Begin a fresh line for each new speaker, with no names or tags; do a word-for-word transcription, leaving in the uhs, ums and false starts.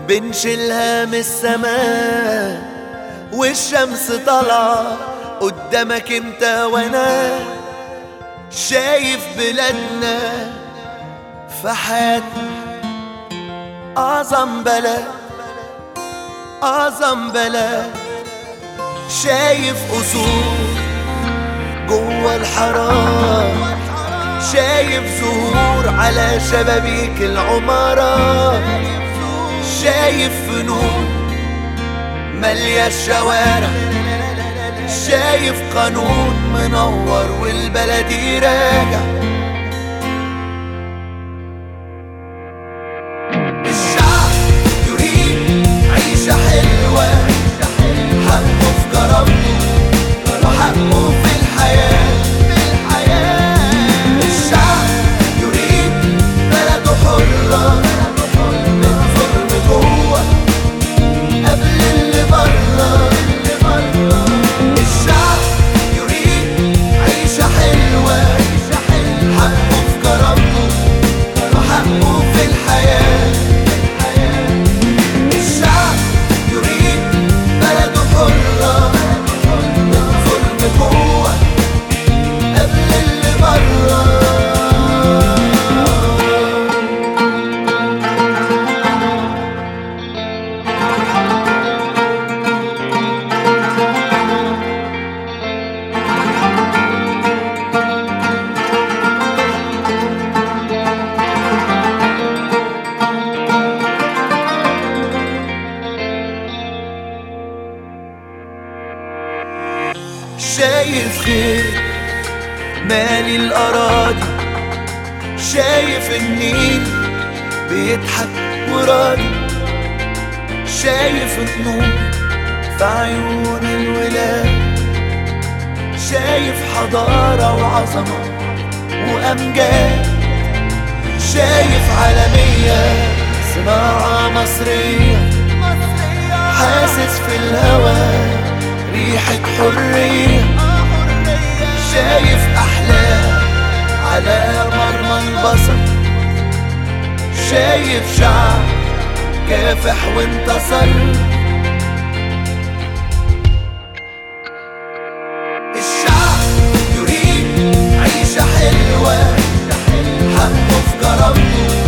بنشيلها من السماء والشمس طالعة قدامك انت وانا، شايف بلادنا في حياتنا أعظم بلد أعظم بلد، شايف قصور جوا الحرام، شايف زهور على شبابيك العمارة، شايف فنون مالية الشوارع، شايف قانون منور والبلد راجع. الشعب يريد عيشة حلوة، حقه في كرامته وحقه في الحياة. الشعب يريد بلده حرة من ظلم جوه قبل اللي بره. الشعب يريد عيشة حلوة، حقه في كرامته وحقه في الحياة. الشعب يريد بلده حرة من ظلم جوه قبل اللي بره. شايف خير مالي الأراضي، شايف النيل بيضحك وراضي، شايف النور في عيون الولاد، شايف حضارة وعظمة وأمجاد، شايف عالمية صناعة مصرية، حاسس في الهوى ريحة حرية، شايف أحلام على مرمى البصر، شايف شعب كافح وانتصر. الشعب يريد عيشة حلوة، حقه في كرامته